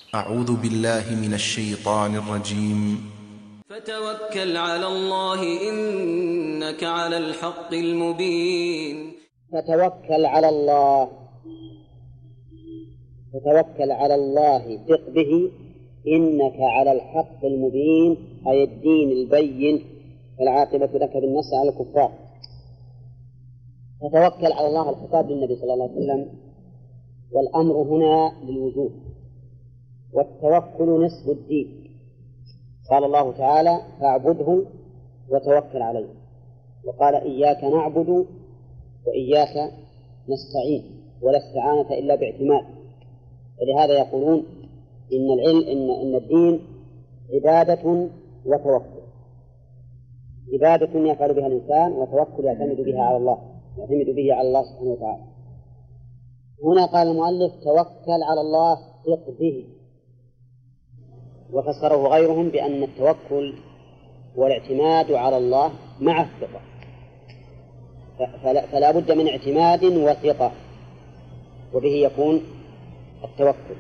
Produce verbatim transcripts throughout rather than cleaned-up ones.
أعوذ بالله من الشيطان الرجيم. فتوكل على الله إنك على الحق المبين. فتوكل على الله، فتوكل على الله، ثق به، إنك على الحق المبين، أي الدين البين، فالعاقبة لك بالنصر على الكفار. فتوكل على الله، الخطاب للنبي صلى الله عليه وسلم، والأمر هنا للوجوب، والتوكل نصف الدين. قال الله تعالى: فاعبده وتوكل عليه، وقال: إياك نعبد وإياك نستعين، ولا استعانة إلا باعتماد. ولهذا يقولون إن العلم إن إن الدين عبادة وتوكل، عبادة يفعل بها الإنسان، وتوكل يعتمد بها على الله، يعتمد به على الله سبحانه وتعالى. هنا قال المؤلف: توكل على الله، ثق به. وفسره غيرهم بأن التوكل والاعتماد على الله مع الثقة، فلا, فلا بد من اعتماد وثقة، وبه يكون التوكل.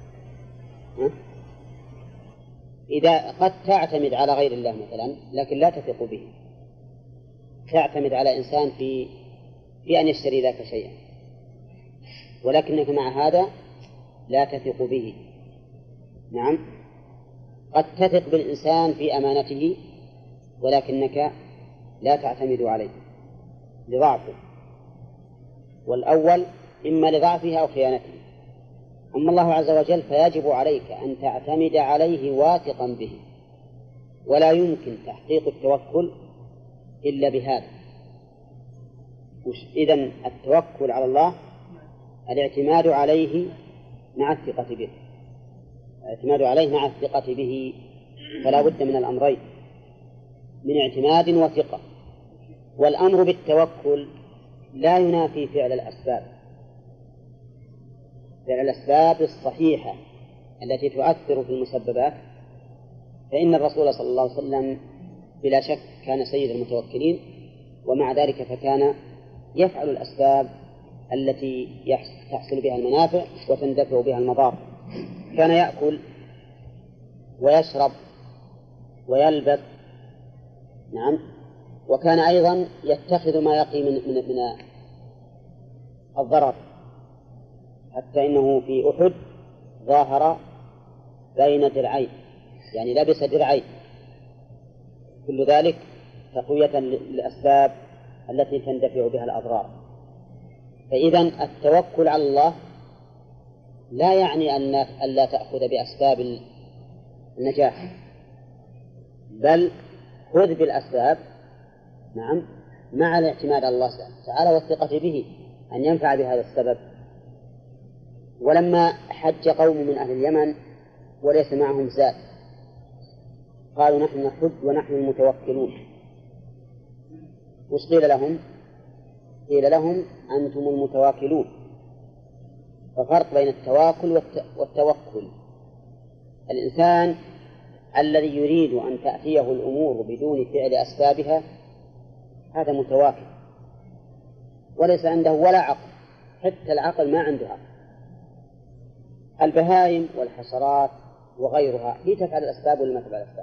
إذا قد تعتمد على غير الله مثلا، لكن لا تثق به، تعتمد على إنسان في في أن يشتري لك شيئا، ولكنك مع هذا لا تثق به. نعم، قد تثق بالإنسان في أمانته، ولكنك لا تعتمد عليه لضعفه، والأول إما لضعفه أو خيانته. أما الله عز وجل فيجب عليك أن تعتمد عليه واثقا به، ولا يمكن تحقيق التوكل إلا بهذا. إذن التوكل على الله الاعتماد عليه مع الثقة به، الاعتماد عليه مع الثقة به، فلا بد من الأمرين، من اعتماد وثقة. والأمر بالتوكل لا ينافي فعل الأسباب، فعل الأسباب الصحيحة التي تؤثر في المسببات، فإن الرسول صلى الله عليه وسلم بلا شك كان سيد المتوكلين، ومع ذلك فكان يفعل الأسباب التي تحصل بها المنافع وتندفع بها المضار. كان يأكل ويشرب ويلبس، نعم، وكان أيضا يتخذ ما يقي من, من, من الضرر، حتى إنه في أحد ظاهر بين درعين، يعني لبس درعين، كل ذلك تقوية للأسباب التي تندفع بها الأضرار. فإذا التوكل على الله لا يعني أن لا تأخذ بأسباب النجاح، بل خذ بالأسباب، نعم، مع الاعتماد على الله تعالى والثقة به أن ينفع بهذا السبب. ولما حج قوم من أهل اليمن وليس معهم زاد، قالوا: نحن نحج ونحن المتوكلون. وش قيل لهم؟ قيل لهم: أنتم المتواكلون. ففرق بين التواكل والتوكل. الإنسان الذي يريد أن تأتيه الأمور بدون فعل أسبابها هذا متواكل، وليس عنده ولا عقل، حتى العقل ما عنده عقل. البهائم والحشرات وغيرها هي تفعل الأسباب ولا ما تفعل الأسباب؟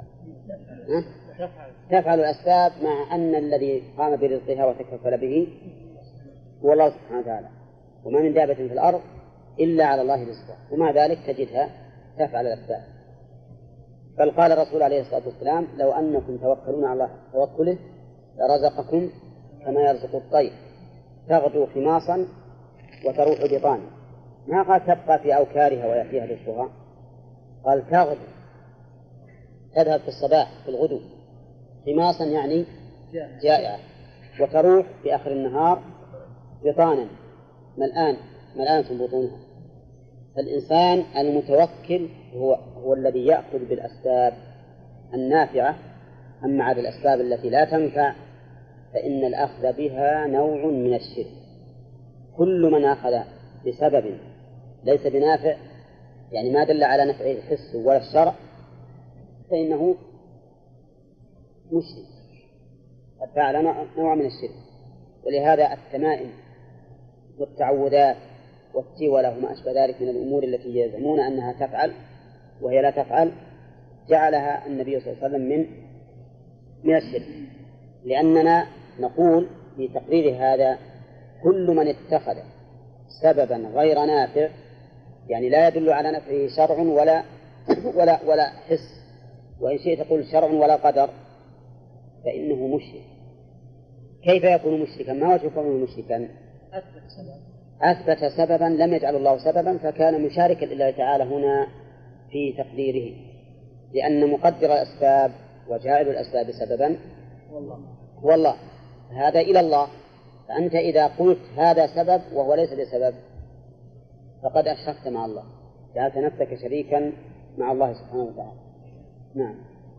تفعل الأسباب، مع أن الذي قام برزقها وتكفل به هو الله سبحانه وتعالى، وما من دابة في الأرض إلا على الله رزقها، ومع ذلك تجدها تفعل الأسباب. بل قال الرسول عليه الصلاة والسلام: لو أنكم توكلون على الله توكله لرزقكم كما يرزق الطير تغدو خماصا وتروح بطانا. ما قال تبقى في أوكارها ويأتيها رزقها، قال تغدو، تذهب في الصباح في الغدو، خماصا يعني جائعة، وتروح في آخر النهار بطانا ملآن ملآنة بطونها. فالإنسان المتوكل هو هو الذي يأخذ بالأسباب النافعة، أما على الأسباب التي لا تنفع فإن الأخذ بها نوع من الشرك. كل من أخذ بسبب ليس بنافع، يعني ما دل على نفع الحس ولا الشرع، فإنه مشرك، قد فعل نوع من الشرك. ولهذا التمائم والتعوذات والتولة وما أشبه ذلك من الأمور التي يزعمون أنها تفعل وهي لا تفعل جعلها النبي صلى الله عليه وسلم من من الشرك، لأننا نقول في تقرير هذا كل من اتخذ سببا غير نافع، يعني لا يدل على نفعه شرع ولا ولا ولا حس، وإن شئت تقول شرع ولا قدر، فإنه مشرك. كيف يكون مشركا؟ ما وجه كونه مشركا؟ أثبت سببا لم يجعل الله سببا، فكان مشاركا لله تعالى هنا في تقديره، لأن مقدر الأسباب وجاعل الأسباب سببا هو الله، هذا إلى الله. فأنت إذا قلت هذا سبب وهو ليس بسبب فقد أشركت مع الله، جعلت نفسك شريكا مع الله سبحانه وتعالى. نعم.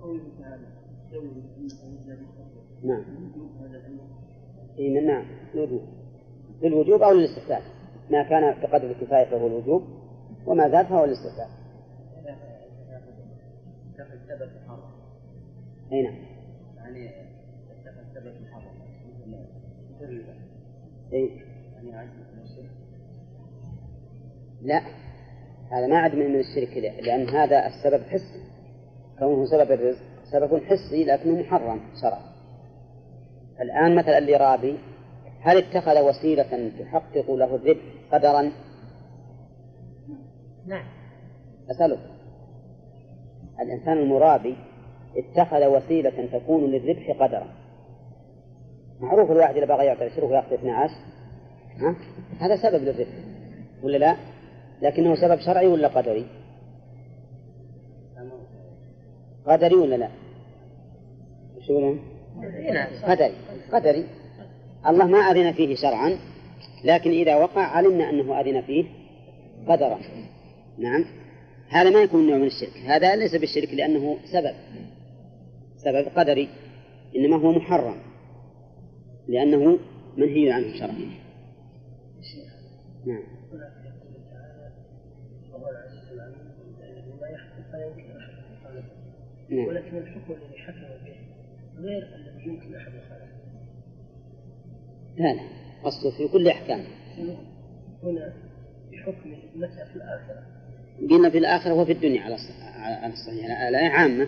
نعم. إيه نعم الوجوب، للوجوب أو للاستحباب، ما كان بقدر الكفاية فهو الوجوب، وما زاد فهو الاستحباب. أي نعم. يعني اتخذ سبب محرم مثل إيه؟ يعني عجز من الشرك. لا، هذا ما عد من الشرك، لأن هذا السبب حسي، كونه سبب الرزق سبب حسي لكنه محرم شرعا. الآن مثلا اللي رابي، هل اتخذ وسيلة تحقق له الربح قدرا؟ نعم. أسألك، الإنسان المرابي اتخذ وسيلة تكون للربح قدرا، معروف الواحد إذا بغى يعطي عشرة ويأخذ اثني عشر، ها؟ هذا سبب للربح ولا لا؟ لكنه سبب شرعي ولا قدري؟ قدري ولا لا؟ شو يقولون؟ قدري. قدري. الله ما أذن فيه شرعا، لكن إذا وقع علمنا أنه أذن فيه قدرا. نعم. هذا ما يكون نوع من الشرك، هذا ليس بالشرك لأنه سبب سبب قدري، إنما هو محرم لأنه منهي عنه شرعا. نعم. نعم. ولكن الحكم الذي حكم به غير الذي يمكن أحد يخالفه. لا لا، أصله في كل أحكام. هنا بحكم متى في الآخرة؟ قلنا في الآخرة وفي الدنيا على على الصحيح، الآية عامة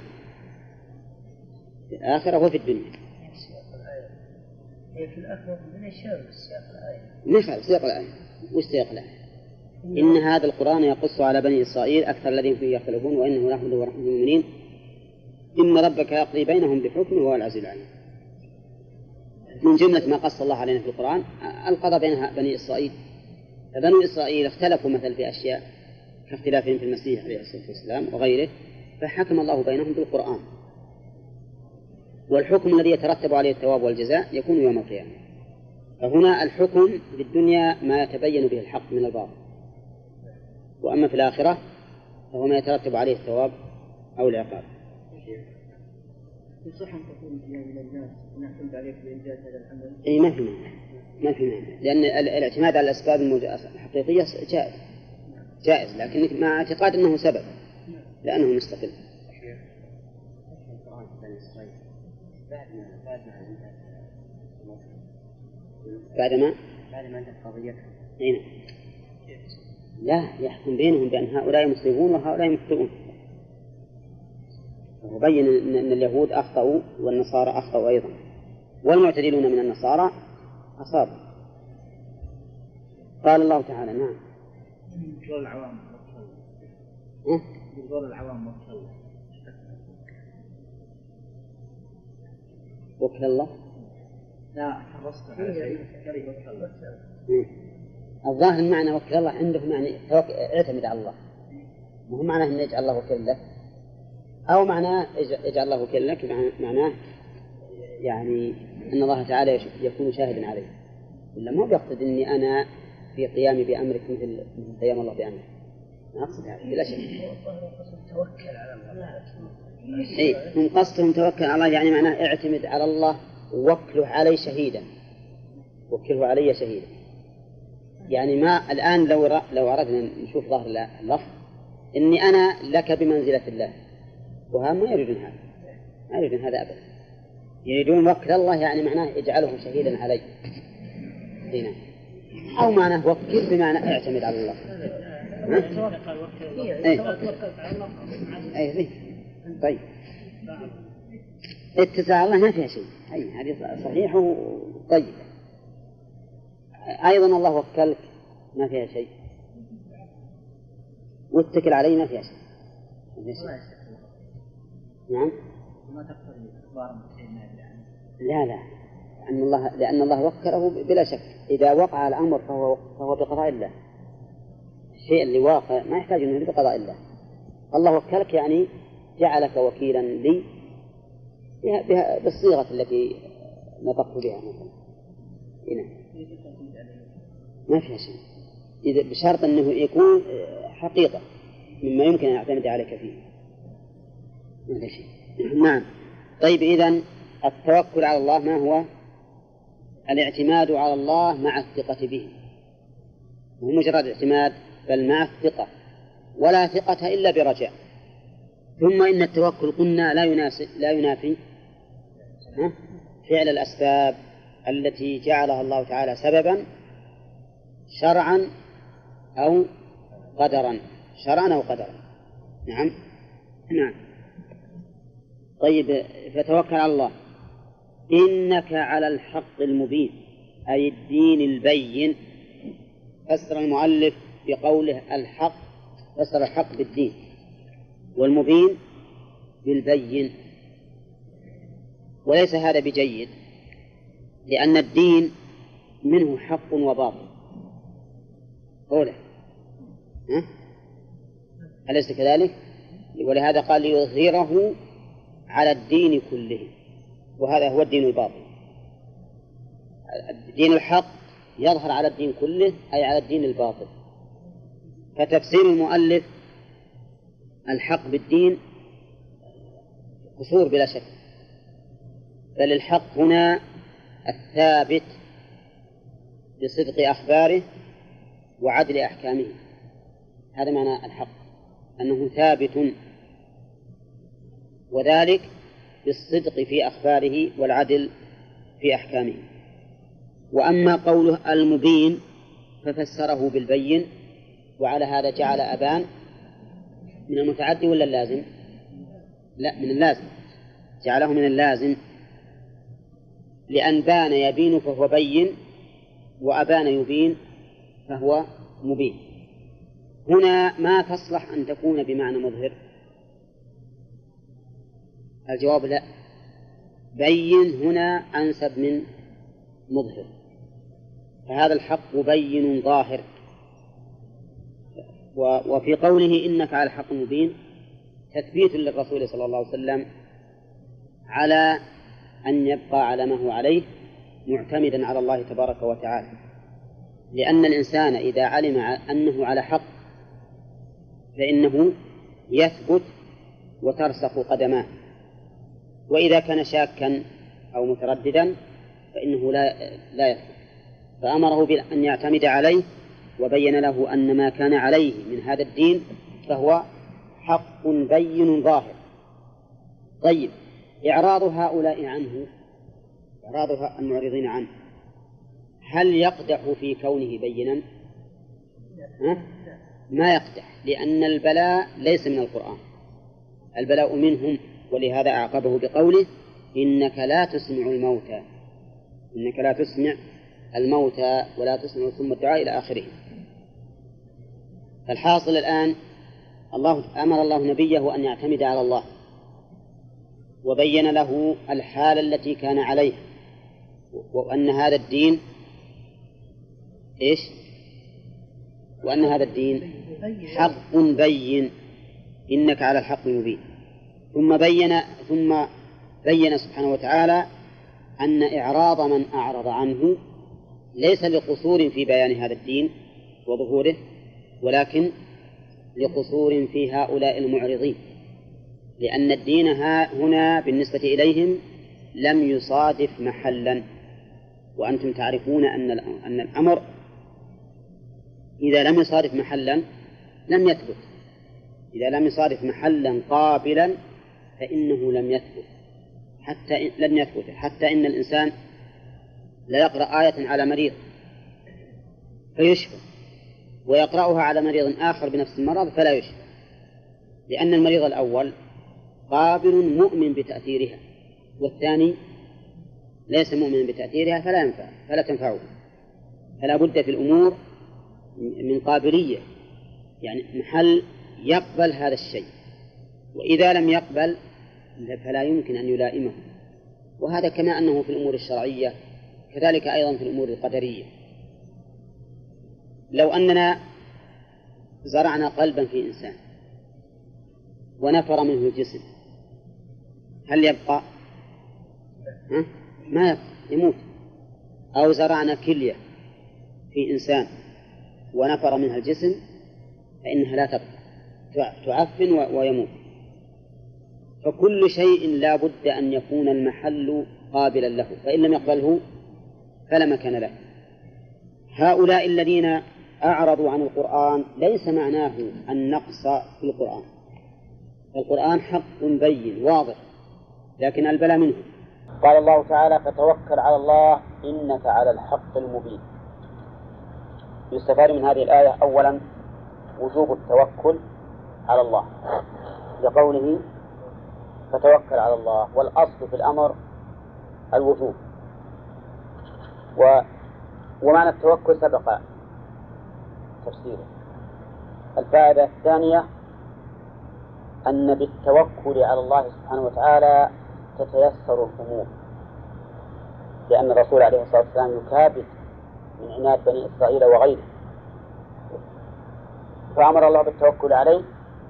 في الآخرة وفي الدنيا. هي في الآخرة من يشاء سياق الآية. نخل سياق الآية. وش سياق الآية؟ إن هذا القرآن يقص على بني إسرائيل أكثر الذين فيه يختلفون وإنه رحمة ورحمة المؤمنين إن ربك يقضي بينهم بحكمه وهو العزيز العليم. من جملة ما قص الله علينا في القرآن القضاء بين بني إسرائيل. فبني إسرائيل اختلفوا مثل في أشياء كاختلافهم في المسيح عليه الصلاة والسلام وغيره، فحكم الله بينهم بالقرآن، والحكم الذي يترتب عليه الثواب والجزاء يكون يوم القيامة. فهنا الحكم في الدنيا ما يتبين به الحق من الباطل، وأما في الآخرة فهو ما يترتب عليه الثواب أو العقاب. يصح أن تكون من الناس نعتمد عليك بإنجاز هذا العمل؟ أي ما في مانع، ما في مانع، لأن الاعتماد على الأسباب الحقيقية جائز جائز، لكن مع اعتقاد أنه سبب لأنه مستقل. بعد ما بعد ما انتهت قضيتهم. أين؟ لا، يحكم بينهم بأن هؤلاء مصيبون وهؤلاء مخطئون، وبين أن اليهود أخطأوا والنصارى أخطأوا أيضا، والمعتدلون من النصارى أصابوا. قال الله تعالى: نعم. دول العوام أه؟ دول العوام وكل وكل الله. لا حرصت على شيء كره وكل الله. الظاهر المعنى وكل الله عنده معنى اعتمد على الله، مو معناه أن يجعل الله وكيل لك، أو معناه يجعل الله وكيل لك معناه يعني أن الله تعالى يكون شاهدا عليه، ولا ما بيقصد أني أنا في قيامي بأمرك مثل قيام الله بأمرك، ما أقصد هذا بلا شك. توكل على الله. إيه، هم قصدهم توكل على الله يعني معناه اعتمد على الله ووكله علي شهيدا، وكله علي شهيدا. يعني ما الآن لو لو أردنا نشوف ظاهر اللفظ إني أنا لك بمنزلة الله، وهم ما يريدون هذا، ما يريدون هذا أبدا، يريدون وكل الله يعني معناه اجعله شهيدا علي هنا، أو معناه وكل بمعنى اعتمد على الله. أي أي طيب اتساع الله ما فيها شيء، أي هذه صحيحة وطيبة. أيضا الله وكلك ما فيها شيء، واتكل عليه ما فيها شيء. نعم. ما تقتضي إخبار سيدنا يعني. لا لا لأن الله لأن الله وكله بلا شك. إذا وقع الأمر فهو فهو بقضاء الله. الشيء اللي واقع ما يحتاج إنه بقضاء الله. الله وكلك يعني جعلك وكيلا لي بها بها بالصيغة التي نطقت بها مثلا. هنا ما فيها شيء. إذا بشرط أنه يكون حقيقة مما يمكن أن يعتمد عليك فيه. ما في شيء. نعم. طيب إذن التوكل على الله ما هو؟ الاعتماد على الله مع الثقة به، مو مجرد اعتماد بل مع الثقة، ولا ثقة إلا برجاء. ثم إن التوكل قلنا لا يناسب لا ينافي فعل الأسباب التي جعلها الله تعالى سببا شرعا أو قدرا، شرعا أو قدرا. نعم نعم. طيب فتوكل على الله إنك على الحق المبين، أي الدين البين. فسر المؤلف بقوله الحق، فسر الحق بالدين، والمبين بالبين. وليس هذا بجيد، لأن الدين منه حق وباطل. قوله ها؟ أليس كذلك؟ ولهذا قال ليظهره على الدين كله، وهذا هو الدين الباطل. الدين الحق يظهر على الدين كله، أي على الدين الباطل. فتفسير المؤلف الحق بالدين قصور بلا شك، بل الحق هنا الثابت بصدق أخباره وعدل أحكامه. هذا معنى الحق، أنه ثابت، وذلك بالصدق في أخباره والعدل في أحكامه. وأما قوله المبين ففسره بالبين، وعلى هذا جعل أبان من المتعدي ولا اللازم؟ لا، من اللازم، جعله من اللازم، لأن بان يبين فهو بين، وأبان يبين فهو مبين. هنا ما تصلح أن تكون بمعنى مظهر. الجواب لا، بين هنا أنسب من مظهر، فهذا الحق مبين ظاهر. وفي قوله إنك على الحق مبين تثبيت للرسول صلى الله عليه وسلم على أن يبقى على ما هو عليه معتمدا على الله تبارك وتعالى، لأن الإنسان إذا علم أنه على حق فإنه يثبت وترسخ قدماه، وإذا كان شاكا أو مترددا فإنه لا لا يثبت. فأمره بأن يعتمد عليه، وبين له أن ما كان عليه من هذا الدين فهو حق بين ظاهر. طيب إعراض هؤلاء عنه، إعراض المعرضين عنه، هل يقدح في كونه بينا؟ ها؟ ما يقدح، لأن البلاء ليس من القرآن، البلاء منهم، ولهذا أعقبه بقوله إنك لا تسمع الموتى، إنك لا تسمع الموتى ولا تسمع ثم الدعاء إلى آخره. فالحاصل الآن الله أمر الله نبيه أن يعتمد على الله، وبين له الحال التي كان عليها، وأن هذا الدين إيش؟ وأن هذا الدين حق بين، إنك على الحق مبين. ثم بين ثم بين سبحانه وتعالى أن إعراض من أعرض عنه ليس لقصور في بيان هذا الدين وظهوره، ولكن لقصور في هؤلاء المعرضين، لأن الدين هنا بالنسبة إليهم لم يصادف محلا. وأنتم تعرفون أن أن الأمر إذا لم يصادف محلا لم يثبت، إذا لم يصادف محلا قابلا فإنه لم يثبت، حتى لم يثبت حتى إن الإنسان لا يقرأ آية على مريض فيشفى ويقرأها على مريض آخر بنفس المرض فلا يشفى، لأن المريض الأول قابل مؤمن بتأثيرها، والثاني ليس مؤمنا بتأثيرها فلا ينفع فلا تنفعه. فلا بد في الأمور من قابلية، يعني محل يقبل هذا الشيء، وإذا لم يقبل فلا يمكن أن يلائمه. وهذا كما أنه في الأمور الشرعية كذلك أيضا في الأمور القدرية. لو أننا زرعنا قلبا في إنسان ونفر منه الجسم هل يبقى؟ ها؟ ما يبقى، يموت. أو زرعنا كلية في إنسان ونفر منها الجسم فإنها لا تبقى، تعفن ويموت. فكل شيء لا بد أن يكون المحل قابلا له، فإن لم يقبله فلا مكان له. هؤلاء الذين أعرضوا عن القرآن ليس معناه النقص في القرآن، القرآن حق بين واضح، لكن البلاء منه. قال الله تعالى: فتوكل على الله إنك على الحق المبين. يستفاد من هذه الآية أولا وجوب التوكل على الله لقوله فتوكل على الله، والأصل في الأمر الوجوب. و... ومعنى التوكل سبق تفسيره. الفائدة الثانية أن بالتوكل على الله سبحانه وتعالى تتيسر الأمور، لأن الرسول عليه الصلاة والسلام يكابد من عناد بني إسرائيل وغيره، فأمر الله بالتوكل عليه،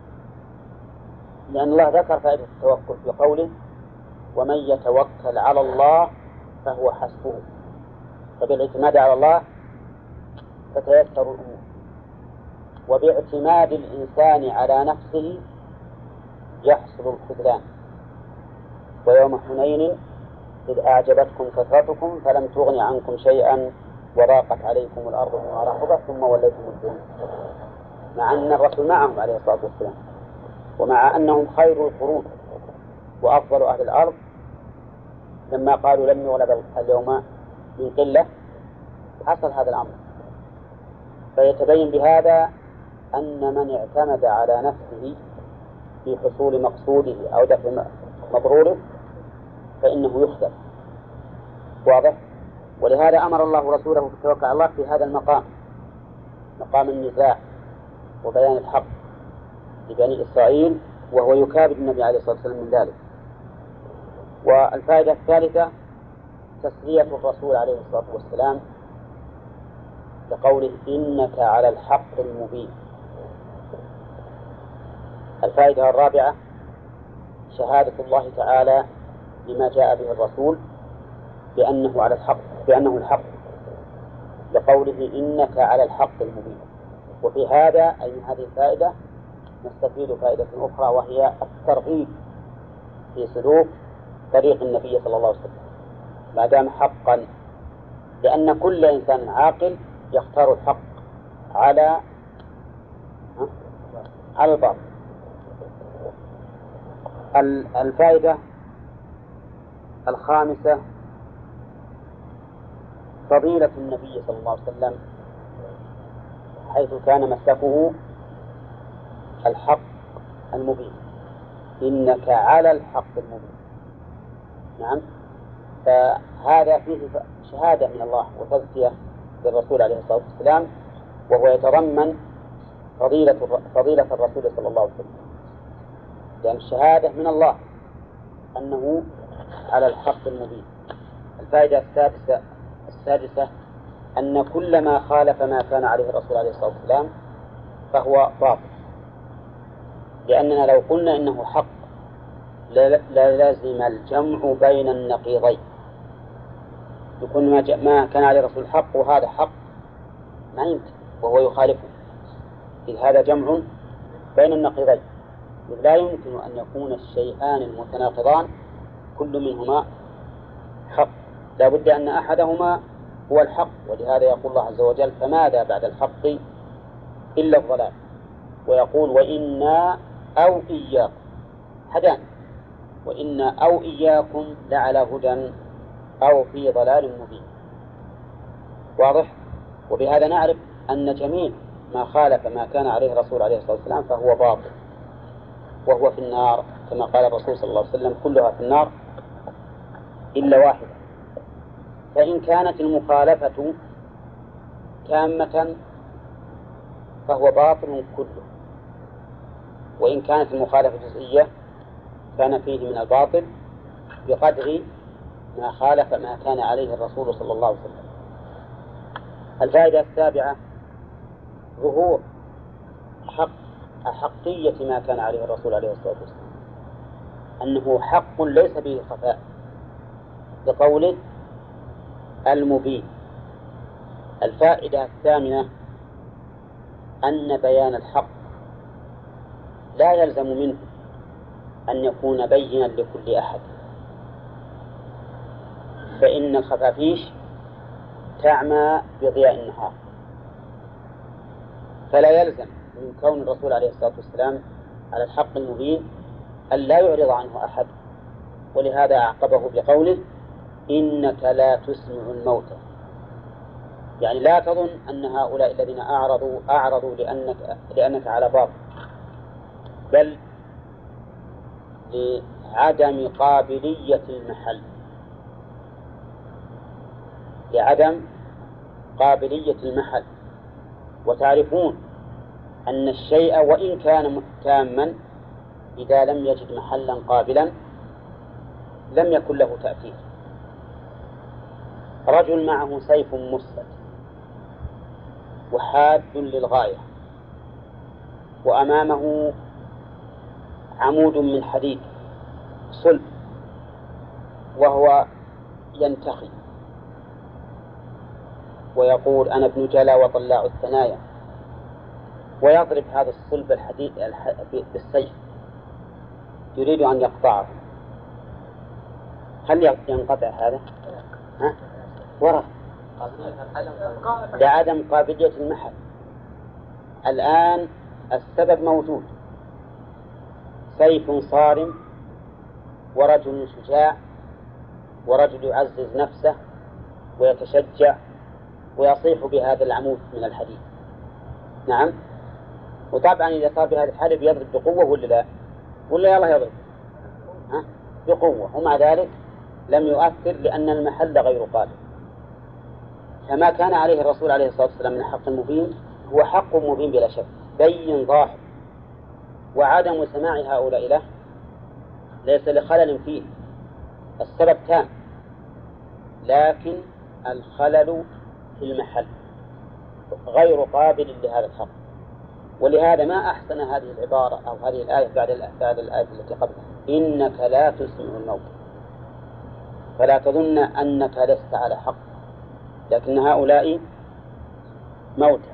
لأن الله ذكر فائدة التوكل في قوله: ومن يتوكل على الله فهو حسبه. فبالاعتماد على الله تتيسر الأمور، وباعتماد الإنسان على نفسه يحصل الخذلان. ويوم حنين إذ أعجبتكم كثرتكم فلم تغن عنكم شيئا وضاقت عليكم الأرض بما رحبت ثم وليتم مدبرين، مع أن الرسول معهم عليه الصلاة والسلام، ومع أنهم خير القرون وأفضل أهل الأرض، لما قالوا لم يغلب اليوم من قلة حصل هذا الأمر. فيتبين بهذا أن من اعتمد على نفسه في حصول مقصوده أو دفع مضروره فإنه يخذل. واضح؟ ولهذا أمر الله رسوله بالتوكل على الله في هذا المقام، مقام النزاع وبيان الحق لبني إسرائيل، وهو يكابد النبي عليه الصلاة والسلام من ذلك. والفائدة الثالثة تسلية الرسول عليه الصلاة والسلام لقوله إنك على الحق المبين. الفائدة الرابعة شهادة الله تعالى لما جاء به الرسول بأنه على الحق، بأنه الحق، لقوله إنك على الحق المبين. وفي هذا أي من هذه الفائدة نستفيد فائدة أخرى، وهي الترغيب في سلوك طريق النبي صلى الله عليه وسلم ما دام حقا، لأن كل إنسان عاقل يختار الحق على على الباطل. الفائدة الخامسة فضيلة النبي صلى الله عليه وسلم، حيث كان مسلكه الحق المبين، إنك على الحق المبين. نعم، فهذا فيه شهادة من الله وتزكية للرسول عليه الصلاة والسلام، وهو يتضمن فضيلة فضيلة الرسول صلى الله عليه وسلم، لأن الشهادة من الله أنه على الحق المبين. الفائدة السادسة السادسة أن كل ما خالف ما كان عليه الرسول عليه الصلاة والسلام فهو باطل، لأننا لو قلنا إنه حق لا لازم الجمع بين النقيضين، يكون ما, ما كان عليه الرسول حق وهذا حق ما يمكن وهو يخالفه، إذ هذا جمع بين النقيضين، إذ لا يمكن أن يكون الشيئان المتناقضان كل منهما حق، لا بد أن أحدهما هو الحق. ولهذا يقول الله عز وجل: فماذا بعد الحق إلا الضلال. ويقول: وإنا أو إياكم هدان، وإنا أو إياكم لعلى هدى أو في ضلال مبين. واضح؟ وبهذا نعرف أن جميع ما خالف ما كان عليه الرسول عليه الصلاة والسلام فهو باطل وهو في النار، كما قال الرسول صلى الله عليه وسلم كلها في النار إلا واحدة. فإن كانت المخالفة تامة فهو باطل كله، وإن كانت المخالفة جزئية كان فيه من الباطل بقدر ما خالف ما كان عليه الرسول صلى الله عليه وسلم. الفائدة السابعة ظهور حق أحقية ما كان عليه الرسول عليه الصلاة والسلام، أنه حق ليس به خفاء، بقوله المبين. الفائدة الثامنة أن بيان الحق لا يلزم منه أن يكون بينا لكل أحد، فإن الخفافيش تعمى بضياء النهار، فلا يلزم من كون الرسول عليه الصلاة والسلام على الحق المبين أن لا يعرض عنه أحد، ولهذا أعقبه بقوله إنك لا تسمع الموتى، يعني لا تظن أن هؤلاء الذين أعرضوا أعرضوا لأنك, لأنك على باطل، بل لعدم قابلية المحل، لعدم قابلية المحل. وتعرفون أن الشيء وإن كان تاما إذا لم يجد محلا قابلا لم يكن له تأثير. رجل معه سيف مسلط وحاد للغاية وأمامه عمود من حديد صلب وهو ينتخي ويقول أنا ابن جلا وطلاع الثنايا، ويضرب هذا الصلب الحديد بالسيف يريد أن يقطعه، هل ينقطع هذا؟ ها؟ وراء لعدم قابلية المحل. الآن السبب موجود، سيف صارم ورجل شجاع ورجل يعزز نفسه ويتشجع ويصيح بهذا العمود من الحديد. نعم، وطبعا إذا صار بهذا الحالة بيضرب بقوة ولا لا؟ ولا يلا يضرب ها؟ بقوة، ومع ذلك لم يؤثر لأن المحل غير قابل. فما كان عليه الرسول عليه الصلاة والسلام من حق مبين هو حق مبين بلا شك، بين ظاهر، وعدم سماع هؤلاء له ليس لخلل فيه، السبب تام، لكن الخلل في المحل غير قابل لهذا الحق. ولهذا ما أحسن هذه العبارة أو هذه الآية بعد بعد الآية التي قبلها، إنك لا تسمع الموت، فلا تظن أنك لست على حق، لكن هؤلاء موتى